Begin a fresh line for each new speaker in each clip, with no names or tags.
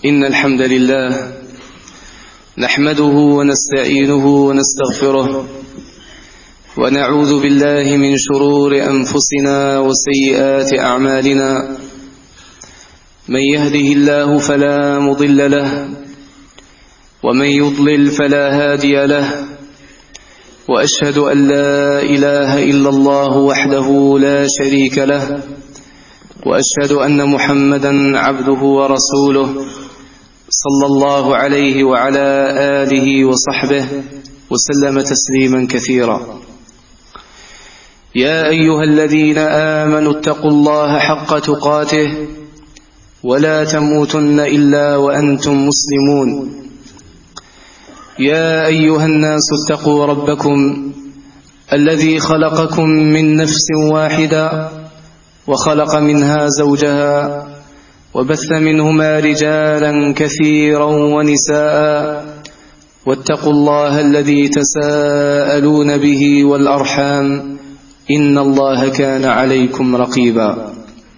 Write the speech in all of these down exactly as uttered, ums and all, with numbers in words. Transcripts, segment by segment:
إن الحمد لله نحمده ونستعينه ونستغفره ونعوذ بالله من شرور أنفسنا وسيئات أعمالنا. من يهده الله فلا مضل له ومن يضلل فلا هادي له، وأشهد أن لا إله إلا الله وحده لا شريك له، وأشهد أن محمدا عبده ورسوله صلى الله عليه وعلى آله وصحبه وسلم تسليما كثيرا. يا أيها الذين آمنوا اتقوا الله حق تقاته ولا تموتن إلا وأنتم مسلمون. يا أيها الناس اتقوا ربكم الذي خلقكم من نفس واحدة وخلق منها زوجها وبث منهما رجالا كثيرا ونساء، واتقوا الله الذي تساءلون به والأرحام إن الله كان عليكم رقيبا.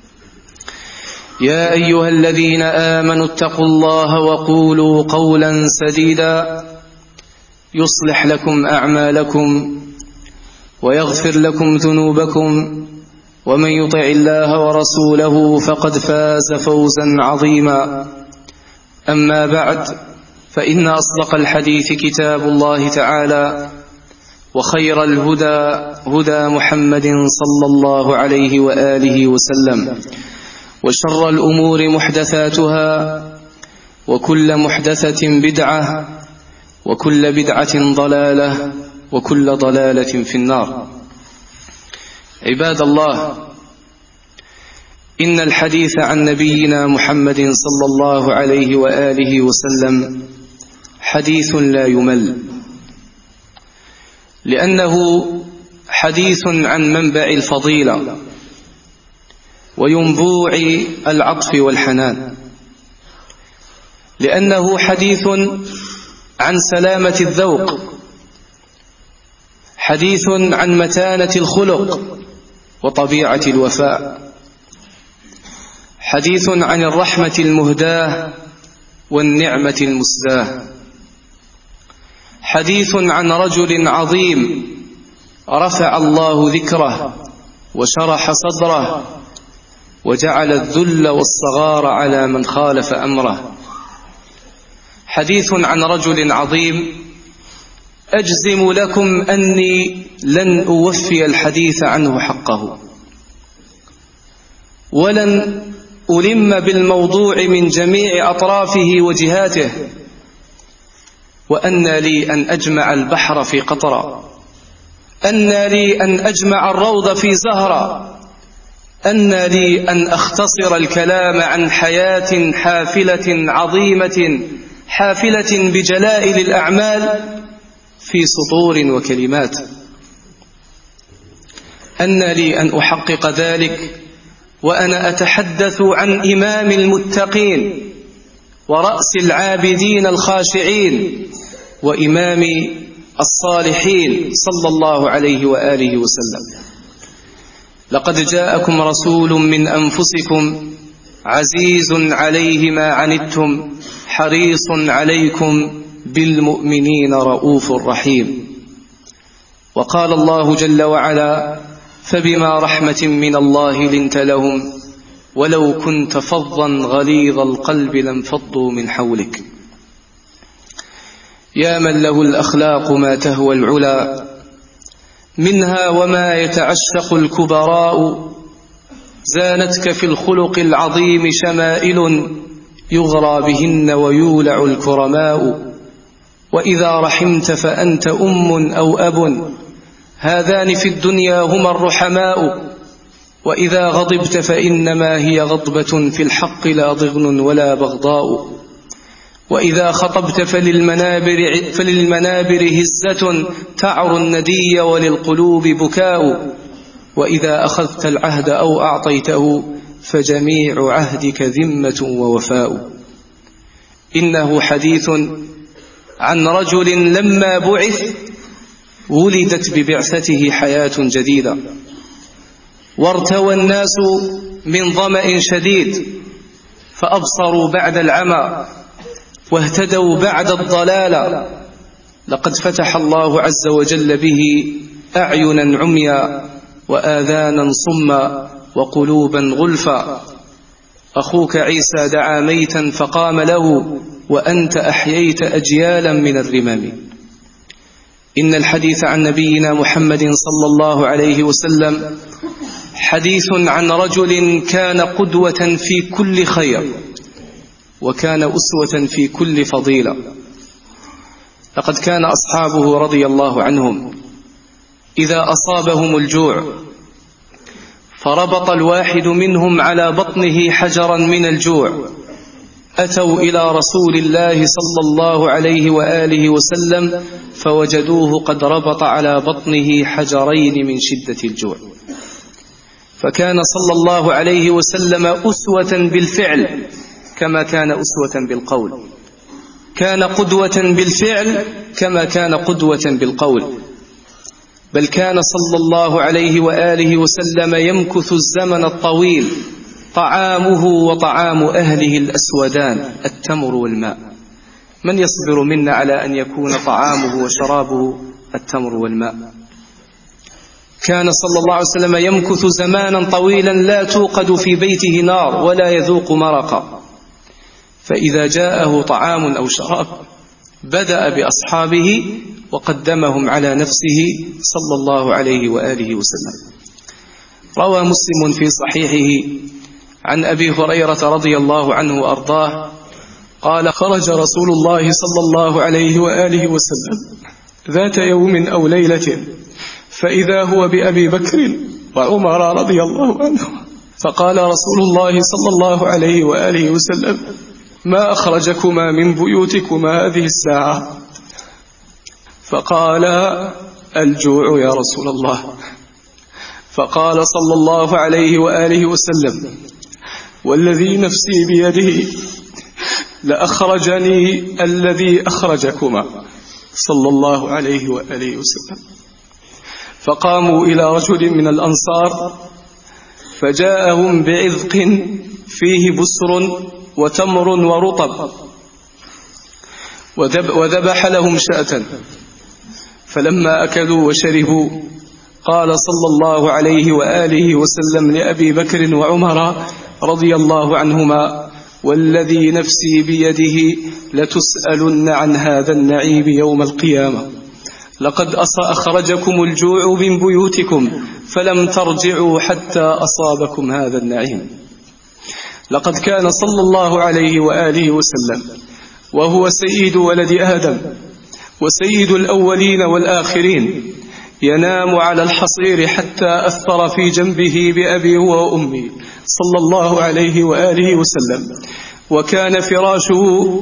يا أيها الذين آمنوا اتقوا الله وقولوا قولا سديدا يصلح لكم أعمالكم ويغفر لكم ذنوبكم، ومن يطع الله ورسوله فقد فاز فوزا عظيما. أما بعد، فإن أصدق الحديث كتاب الله تعالى، وخير الهدى هدى محمد صلى الله عليه وآله وسلم، وشر الأمور محدثاتها، وكل محدثة بدعة، وكل بدعة ضلالة، وكل ضلالة في النار. عباد الله، إن الحديث عن نبينا محمد صلى الله عليه وآله وسلم حديث لا يمل، لأنه حديث عن منبع الفضيلة وينبوع العطف والحنان، لأنه حديث عن سلامة الذوق، حديث عن متانة الخلق وطبيعة الوفاء، حديث عن الرحمة المهداة والنعمة المسداة، حديث عن رجل عظيم رفع الله ذكره وشرح صدره وجعل الذل والصغار على من خالف أمره، حديث عن رجل عظيم أجزم لكم أني لن أوفي الحديث عنه حقه، ولن ألم بالموضوع من جميع أطرافه وجهاته، وأن لي أن أجمع البحر في قطرة، أن لي أن أجمع الروض في زهرة، أن لي أن أختصر الكلام عن حياة حافلة عظيمة حافلة بجلائل الأعمال في سطور وكلمات، أن لي أن أحقق ذلك وأنا أتحدث عن إمام المتقين ورأس العابدين الخاشعين وإمام الصالحين صلى الله عليه وآله وسلم. لقد جاءكم رسول من أنفسكم عزيز عليه ما عنتم حريص عليكم بالمؤمنين رؤوف رحيم. وقال الله جل وعلا: فبما رحمة من الله لنت لهم ولو كنت فظا غليظ القلب لانفضوا من حولك. يا من له الأخلاق ما تهوى العلا، منها وما يتعشق الكبراء، زانتك في الخلق العظيم شمائل يغرى بهن ويولع الكرماء، وإذا رحمت فأنت أم أو أب، هذان في الدنيا هما الرحماء، وإذا غضبت فإنما هي غضبة في الحق لا ضغن ولا بغضاء، وإذا خطبت فللمنابر, فللمنابر هزة تعر الندي وللقلوب بكاء، وإذا أخذت العهد أو أعطيته فجميع عهدك ذمة ووفاء. إنه حديث عن رجل لما بعث ولدت ببعثته حياة جديدة، وارتوى الناس من ظمأ شديد، فأبصروا بعد العمى واهتدوا بعد الضلال. لقد فتح الله عز وجل به أعينا عميا وآذانا صما وقلوبا غلفا. أخوك عيسى دعا ميتا فقام له، وأنت أحييت أجيالا من الرمم. إن الحديث عن نبينا محمد صلى الله عليه وسلم حديث عن رجل كان قدوة في كل خير، وكان أسوة في كل فضيلة. لقد كان أصحابه رضي الله عنهم إذا أصابهم الجوع فربط الواحد منهم على بطنه حجرا من الجوع، أتوا إلى رسول الله صلى الله عليه وآله وسلم فوجدوه قد ربط على بطنه حجرين من شدة الجوع. فكان صلى الله عليه وسلم أسوة بالفعل كما كان أسوة بالقول، كان قدوة بالفعل كما كان قدوة بالقول. بل كان صلى الله عليه وآله وسلم يمكث الزمن الطويل طعامه وطعام أهله الأسودان التمر والماء. من يصبر منا على أن يكون طعامه وشرابه التمر والماء؟ كان صلى الله عليه وسلم يمكث زمانا طويلا لا توقد في بيته نار ولا يذوق مرقا، فإذا جاءه طعام أو شراب بدأ بأصحابه وقدمهم على نفسه صلى الله عليه وآله وسلم. روى مسلم في صحيحه عن أبي هريرة رضي الله عنه وأرضاه قال: خرج رسول الله صلى الله عليه وآله وسلم ذات يوم أو ليلة فإذا هو بأبي بكر وعمر رضي الله عنه، فقال رسول الله صلى الله عليه وآله وسلم: ما أخرجكما من بيوتكما هذه الساعة؟ فقال: الجوع يا رسول الله. فقال صلى الله عليه وآله وسلم: والذي نفسي بيده لأخرجني الذي أخرجكما، صلى الله عليه وآله وسلم. فقاموا إلى رجل من الأنصار فجاءهم بعذق فيه بسر وتمر ورطب، وذبح لهم شاة، فلما أكلوا وشربوا قال صلى الله عليه وآله وسلم لأبي بكر وعمر رضي الله عنهما: والذي نفسي بيده لتسألن عن هذا النعيم يوم القيامة، لقد أخرجكم الجوع من بيوتكم فلم ترجعوا حتى أصابكم هذا النعيم. لقد كان صلى الله عليه وآله وسلم وهو سيد ولد آدم وسيد الأولين والآخرين ينام على الحصير حتى أثر في جنبه بأبي وأمي صلى الله عليه وآله وسلم، وكان فراشه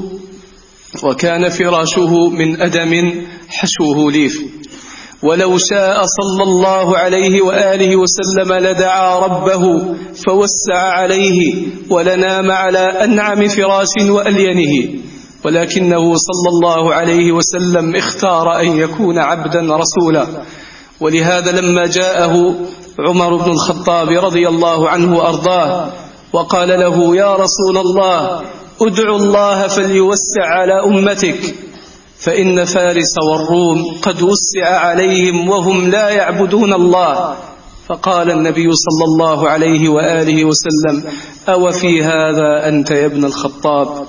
وكان فراشه من أدم حشوه ليف. ولو شاء صلى الله عليه وآله وسلم لدعا ربه فوسع عليه ولنام على أنعم فراش وألينه، ولكنه صلى الله عليه وسلم اختار أن يكون عبدا رسولا. ولهذا لما جاءه عمر بن الخطاب رضي الله عنه وأرضاه وقال له: يا رسول الله، ادعو الله فليوسع على أمتك، فإن فارس والروم قد وسع عليهم وهم لا يعبدون الله. فقال النبي صلى الله عليه وآله وسلم: أو في هذا أنت يا ابن الخطاب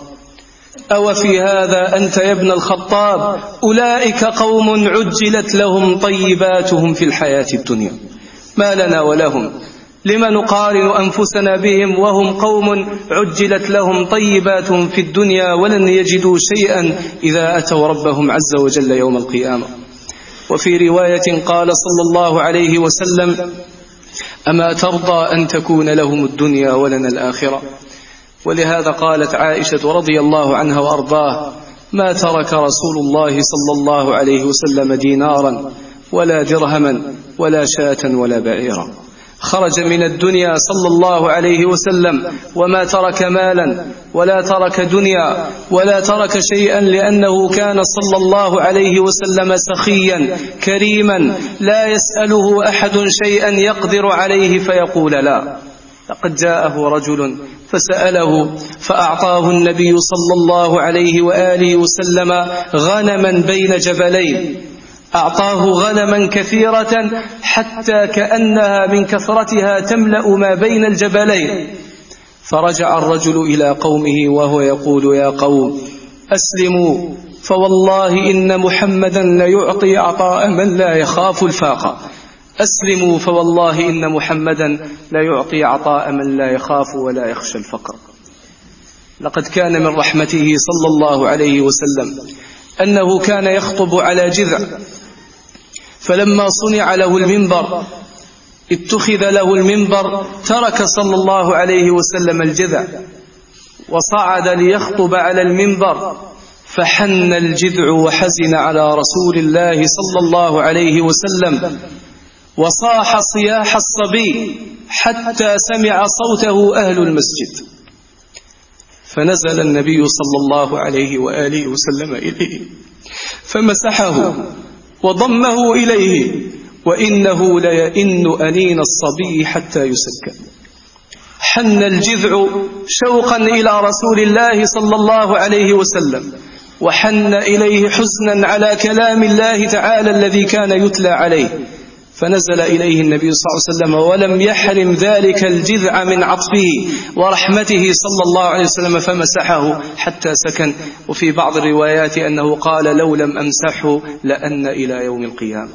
أو في هذا أنت يا ابن الخطاب أولئك قوم عجلت لهم طيباتهم في الحياة الدنيا، ما لنا ولهم، لما نقارن أنفسنا بهم وهم قوم عجلت لهم طيباتهم في الدنيا ولن يجدوا شيئا إذا أتوا ربهم عز وجل يوم القيامة. وفي رواية قال صلى الله عليه وسلم: أما ترضى أن تكون لهم الدنيا ولنا الآخرة؟ ولهذا قالت عائشة رضي الله عنها وأرضاه: ما ترك رسول الله صلى الله عليه وسلم دينارا ولا درهما ولا شاة ولا بعيرا. خرج من الدنيا صلى الله عليه وسلم وما ترك مالا ولا ترك دنيا ولا ترك شيئا، لأنه كان صلى الله عليه وسلم سخيا كريما لا يسأله أحد شيئا يقدر عليه فيقول لا. لقد جاءه رجل فسأله فأعطاه النبي صلى الله عليه وآله وسلم غنما بين جبلين، أعطاه غنما كثيرة حتى كأنها من كثرتها تملأ ما بين الجبلين. فرجع الرجل إلى قومه وهو يقول: يا قوم أسلموا، فوالله إن محمدا ليعطي عطاء من لا يخاف الفاقة. أسلموا فوالله إن محمدا لا يعطي عطاء من لا يخاف ولا يخشى الفقر. لقد كان من رحمته صلى الله عليه وسلم أنه كان يخطب على جذع، فلما صنع له المنبر اتخذ له المنبر ترك صلى الله عليه وسلم الجذع وصعد ليخطب على المنبر، فحن الجذع وحزن على رسول الله صلى الله عليه وسلم، وصاح صياح الصبي حتى سمع صوته أهل المسجد. فنزل النبي صلى الله عليه وآله وسلم إليه فمسحه وضمه إليه، وإنه ليئن أنين الصبي حتى يسكن. حن الجذع شوقا إلى رسول الله صلى الله عليه وسلم، وحن إليه حزنا على كلام الله تعالى الذي كان يتلى عليه، فنزل إليه النبي صلى الله عليه وسلم ولم يحرم ذلك الجذع من عطفه ورحمته صلى الله عليه وسلم، فمسحه حتى سكن. وفي بعض الروايات أنه قال: لو لم أمسحه لأن إلى يوم القيامة.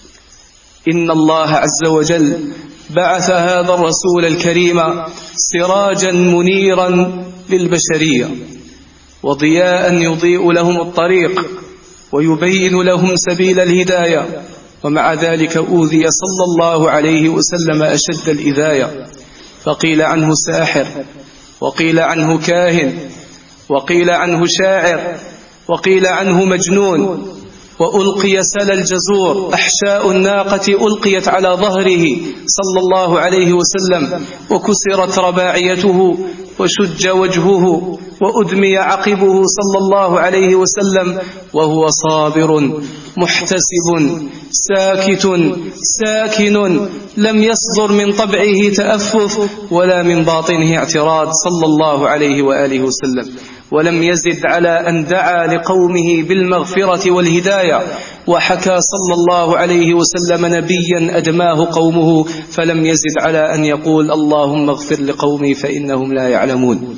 إن الله عز وجل بعث هذا الرسول الكريم سراجا منيرا للبشرية، وضياء يضيء لهم الطريق ويبين لهم سبيل الهداية، ومع ذلك أوذي صلى الله عليه وسلم أشد الإذاية، فقيل عنه ساحر، وقيل عنه كاهن، وقيل عنه شاعر، وقيل عنه مجنون، وألقي سل الجزور، أحشاء الناقة ألقيت على ظهره صلى الله عليه وسلم، وكسرت رباعيته وشج وجهه وأدمي عقبه صلى الله عليه وسلم، وهو صابر محتسب ساكت ساكن، لم يصدر من طبعه تأفف ولا من باطنه اعتراض صلى الله عليه وآله وسلم، ولم يزد على أن دعا لقومه بالمغفرة والهداية. وحكى صلى الله عليه وسلم نبيا أدماه قومه فلم يزد على أن يقول: اللهم اغفر لقومي فإنهم لا يعلمون.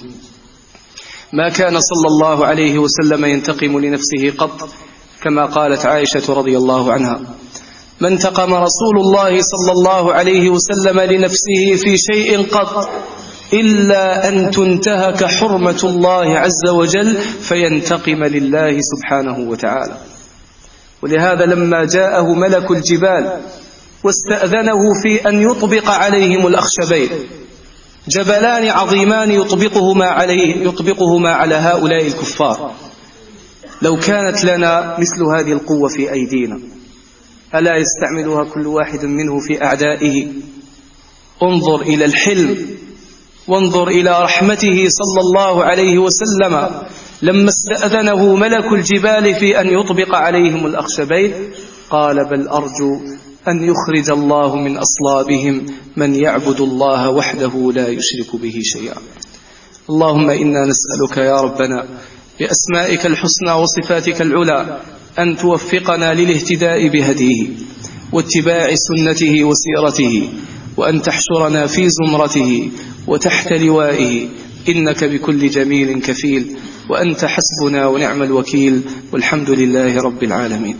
ما كان صلى الله عليه وسلم ينتقم لنفسه قط، كما قالت عائشة رضي الله عنها: ما انتقم رسول الله صلى الله عليه وسلم لنفسه في شيء قط إلا أن تنتهك حرمة الله عز وجل فينتقم لله سبحانه وتعالى. ولهذا لما جاءه ملك الجبال واستأذنه في أن يطبق عليهم الأخشبين، جبلان عظيمان يطبقهما عليه يطبقهما على هؤلاء الكفار، لو كانت لنا مثل هذه القوة في أيدينا ألا يستعملها كل واحد منه في أعدائه؟ انظر إلى الحلم، وانظر إلى رحمته صلى الله عليه وسلم لما استأذنه ملك الجبال في أن يطبق عليهم الأخشبين، قال: بل أرجو أن يخرج الله من أصلابهم من يعبد الله وحده لا يشرك به شيئا. اللهم إنا نسألك يا ربنا بأسمائك الحسنى وصفاتك العلى أن توفقنا للاهتداء بهديه واتباع سنته وسيرته، وأن تحشرنا في زمرته وتحت لوائه، إنك بكل جميل كفيل، وأنت حسبنا ونعم الوكيل، والحمد لله رب العالمين.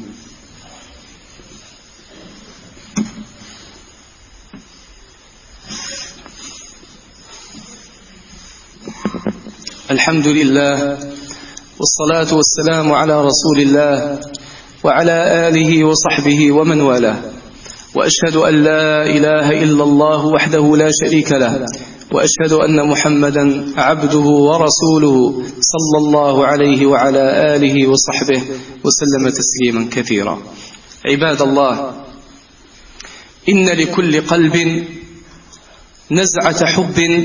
الحمد لله والصلاة والسلام على رسول الله وعلى آله وصحبه ومن والاه، وأشهد أن لا إله إلا الله وحده لا شريك له، وأشهد أن محمدا عبده ورسوله صلى الله عليه وعلى آله وصحبه وسلم تسليما كثيرا. عباد الله، إن لكل قلب نزعة حب،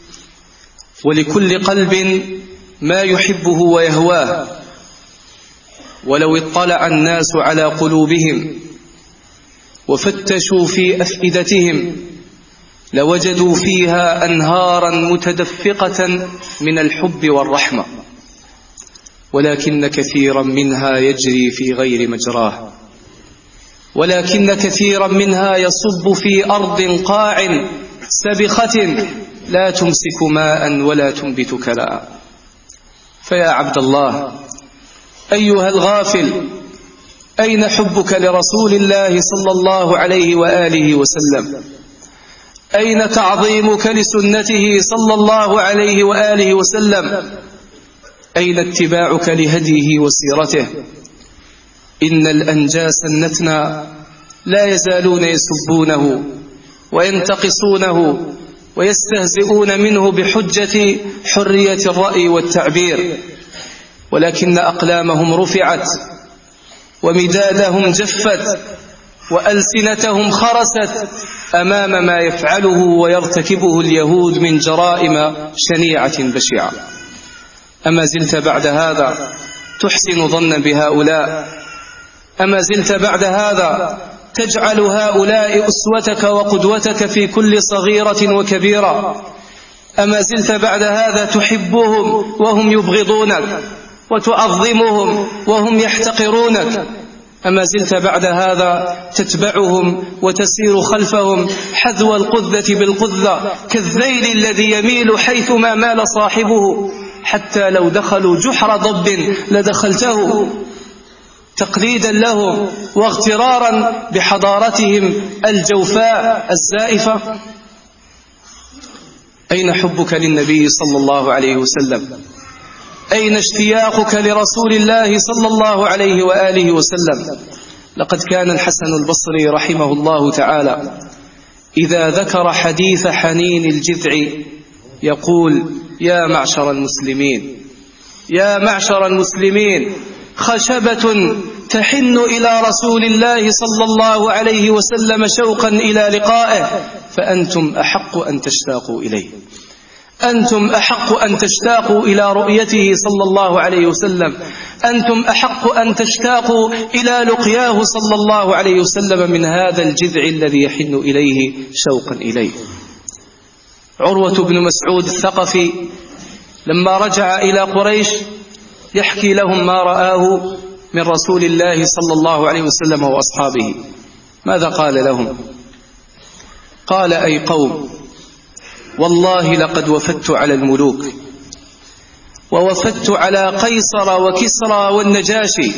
ولكل قلب ما يحبه ويهواه، ولو اطلع الناس على قلوبهم وفتشوا في أفئدتهم لوجدوا فيها أنهارا متدفقة من الحب والرحمة، ولكن كثيرا منها يجري في غير مجراه، ولكن كثيرا منها يصب في أرض قاع سبخة لا تمسك ماء ولا تنبت كلاء. فيا عبد الله أيها الغافل، أين حبك لرسول الله صلى الله عليه وآله وسلم؟ أين تعظيمك لسنته صلى الله عليه وآله وسلم؟ أين اتباعك لهديه وسيرته؟ إن الأنجاس النتنى لا يزالون يسبونه وينتقصونه ويستهزئون منه بحجة حرية الرأي والتعبير، ولكن أقلامهم رفعت ومدادهم جفت وألسنتهم خرست أمام ما يفعله ويرتكبه اليهود من جرائم شنيعة بشعة. أما زلت بعد هذا تحسن ظنا بهؤلاء؟ أما زلت بعد هذا تجعل هؤلاء أسوتك وقدوتك في كل صغيرة وكبيرة؟ أما زلت بعد هذا تحبهم وهم يبغضونك، وتعظمهم وهم يحتقرونك؟ أما زلت بعد هذا تتبعهم وتسير خلفهم حذو القذة بالقذة كالذيل الذي يميل حيثما مال صاحبه، حتى لو دخلوا جحر ضب لدخلته، تقليدا لهم واغترارا بحضارتهم الجوفاء الزائفة؟ أين حبك للنبي صلى الله عليه وسلم؟ أين اشتياقك لرسول الله صلى الله عليه وآله وسلم؟ لقد كان الحسن البصري رحمه الله تعالى إذا ذكر حديث حنين الجذع يقول: يا معشر المسلمين، يا معشر المسلمين، خشبة تحن إلى رسول الله صلى الله عليه وسلم شوقا إلى لقائه، فأنتم أحق أن تشتاقوا إليه، أنتم أحق أن تشتاقوا إلى رؤيته صلى الله عليه وسلم، أنتم أحق أن تشتاقوا إلى لقياه صلى الله عليه وسلم من هذا الجذع الذي يحن إليه شوقا إليه. عروة بن مسعود الثقفي لما رجع إلى قريش يحكي لهم ما رآه من رسول الله صلى الله عليه وسلم وأصحابه، ماذا قال لهم؟ قال: أي قوم، والله لقد وفدت على الملوك، ووفدت على قيصر وكسرى والنجاشي،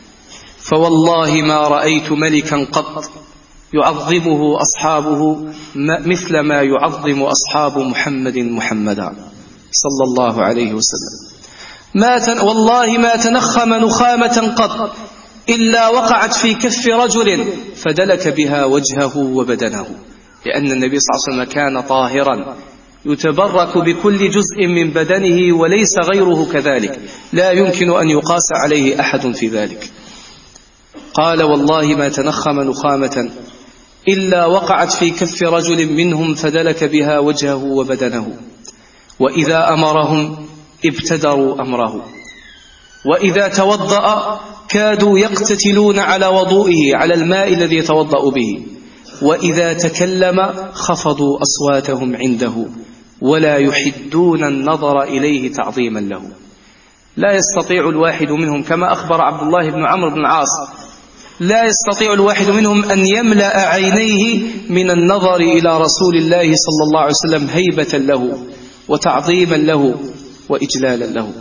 فوالله ما رأيت ملكا قط يعظمه أصحابه مثل ما يعظم أصحاب محمد محمدا صلى الله عليه وسلم. ما تن والله ما تنخم نخامة قط إلا وقعت في كف رجل فدلك بها وجهه وبدنه، لأن النبي صلى الله عليه وسلم كان طاهرا يتبرك بكل جزء من بدنه وليس غيره كذلك، لا يمكن أن يقاس عليه أحد في ذلك. قال: والله ما تنخم نخامة إلا وقعت في كف رجل منهم فدلك بها وجهه وبدنه، وإذا أمرهم ابتدروا أمره، وإذا توضأ كادوا يقتتلون على وضوئه، على الماء الذي يتوضأ به، وإذا تكلم خفضوا أصواتهم عنده ولا يحدون النظر إليه تعظيما له. لا يستطيع الواحد منهم، كما أخبر عبد الله بن عمرو بن العاص، لا يستطيع الواحد منهم أن يملأ عينيه من النظر إلى رسول الله صلى الله عليه وسلم هيبة له وتعظيما له وإجلالا له.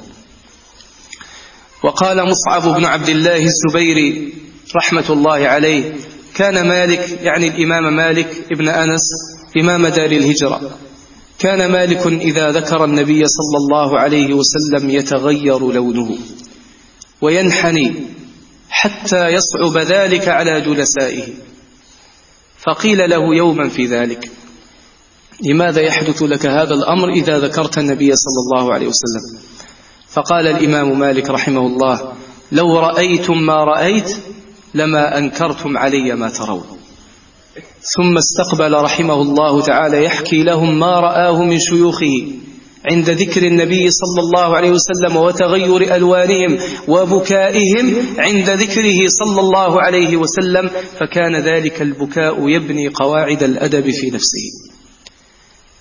وقال مصعب بن عبد الله الزبيري رحمة الله عليه: كان مالك، يعني الإمام مالك ابن أنس إمام دار الهجرة، كان مالك إذا ذكر النبي صلى الله عليه وسلم يتغير لونه وينحني حتى يصعب ذلك على جلسائه. فقيل له يوما في ذلك: لماذا يحدث لك هذا الأمر إذا ذكرت النبي صلى الله عليه وسلم؟ فقال الإمام مالك رحمه الله: لو رأيتم ما رأيت لما أنكرتم علي ما ترون. ثم استقبل رحمه الله تعالى يحكي لهم ما رآه من شيوخه عند ذكر النبي صلى الله عليه وسلم وتغير ألوانهم وبكائهم عند ذكره صلى الله عليه وسلم، فكان ذلك البكاء يبني قواعد الأدب في نفسه،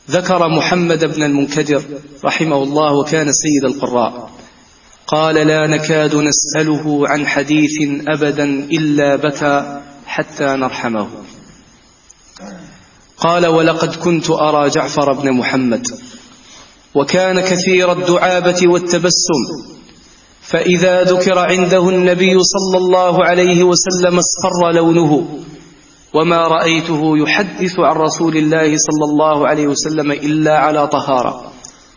ذكر محمد بن المنكدر رحمه الله وكان سيد القراء، قال: لا نكاد نسأله عن حديث أبدا إلا بكى حتى نرحمه. قال: ولقد كنت أرى جعفر بن محمد وكان كثير الدعابة والتبسم، فإذا ذكر عنده النبي صلى الله عليه وسلم اصفر لونه، وما رأيته يحدث عن رسول الله صلى الله عليه وسلم إلا على طهارة.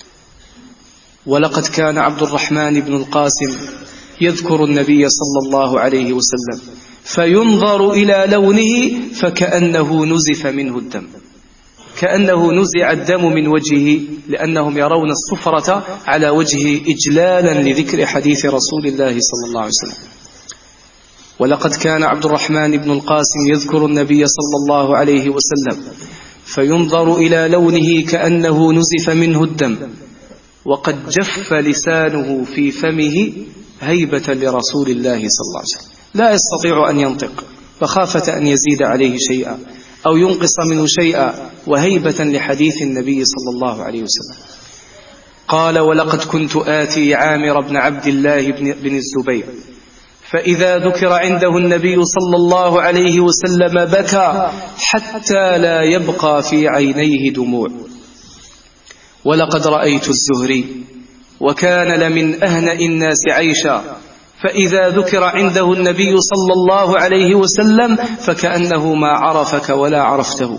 ولقد كان عبد الرحمن بن القاسم يذكر النبي صلى الله عليه وسلم فينظر إلى لونه فكأنه نزف منه الدم، كأنه نزع الدم من وجهه، لأنهم يرون الصفرة على وجهه إجلالا لذكر حديث رسول الله صلى الله عليه وسلم. ولقد كان عبد الرحمن بن القاسم يذكر النبي صلى الله عليه وسلم فينظر إلى لونه كأنه نزف منه الدم، وقد جف لسانه في فمه هيبة لرسول الله صلى الله عليه وسلم، لا يستطيع أن ينطق فخافة أن يزيد عليه شيئا أو ينقص منه شيئا، وهيبة لحديث النبي صلى الله عليه وسلم. قال: ولقد كنت آتي عامر بن عبد الله بن الزبير فإذا ذكر عنده النبي صلى الله عليه وسلم بكى حتى لا يبقى في عينيه دموع. ولقد رأيت الزهري وكان لمن أهنأ الناس عيشا، فإذا ذكر عنده النبي صلى الله عليه وسلم فكأنه ما عرفك ولا عرفته.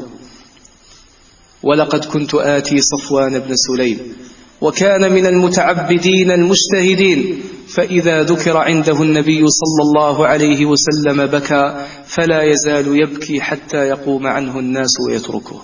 ولقد كنت آتي صفوان بن سليم وكان من المتعبدين المجتهدين، فإذا ذكر عنده النبي صلى الله عليه وسلم بكى فلا يزال يبكي حتى يقوم عنه الناس ويتركه.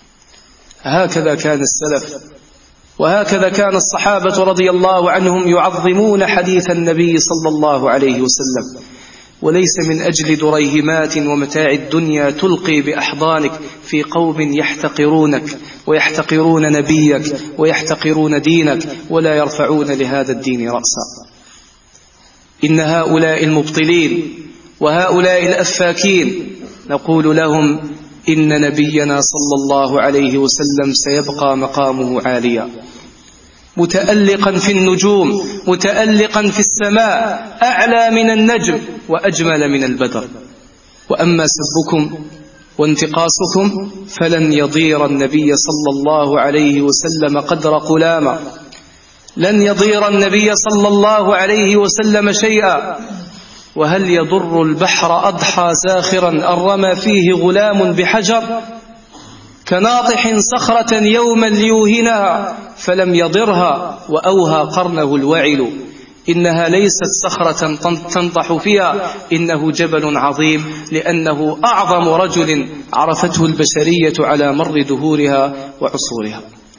هكذا كان السلف، وهكذا كان الصحابة رضي الله عنهم يعظمون حديث النبي صلى الله عليه وسلم، وليس من أجل دريهمات ومتاع الدنيا تلقي بأحضانك في قوم يحتقرونك ويحتقرون نبيك ويحتقرون دينك ولا يرفعون لهذا الدين رأسا. إن هؤلاء المبطلين وهؤلاء الأفاكين نقول لهم: إن نبينا صلى الله عليه وسلم سيبقى مقامه عاليا، متألقا في النجوم، متألقا في السماء، أعلى من النجم وأجمل من البدر. وأما سبكم وانتقاصكم فلن يضير النبي صلى الله عليه وسلم قدر قلامة، لن يضير النبي صلى الله عليه وسلم شيئا. وهل يضر البحر أضحى زاخرا أن رمى فيه غلام بحجر، كناطح صخرة يوما ليوهنها فلم يضرها وأوهى قرنه الوعل. إنها ليست صخرة تنطح فيها، إنه جبل عظيم، لأنه أعظم رجل عرفته البشرية على مر دهورها وعصورها.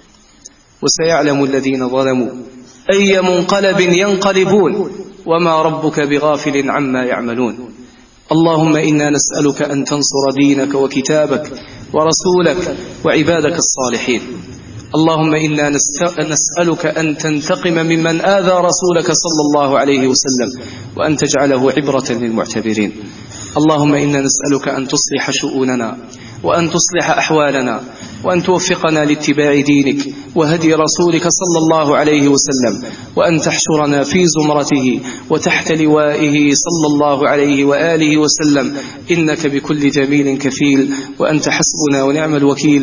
وسيعلم الذين ظلموا أي منقلب ينقلبون، وما ربك بغافل عما يعملون. اللهم إنا نسألك أن تنصر دينك وكتابك ورسولك وعبادك الصالحين. اللهم إنا نسألك أن تنتقم ممن آذى رسولك صلى الله عليه وسلم، وأن تجعله عبرة للمعتبرين. اللهم إنا نسألك أن تصلح شؤوننا وأن تصلح أحوالنا وأن توفقنا لاتباع دينك وهدي رسولك صلى الله عليه وسلم، وأن تحشرنا في زمرته وتحت لوائه صلى الله عليه وآله وسلم، إنك بكل جميل كفيل، وأنت حسبنا ونعم الوكيل.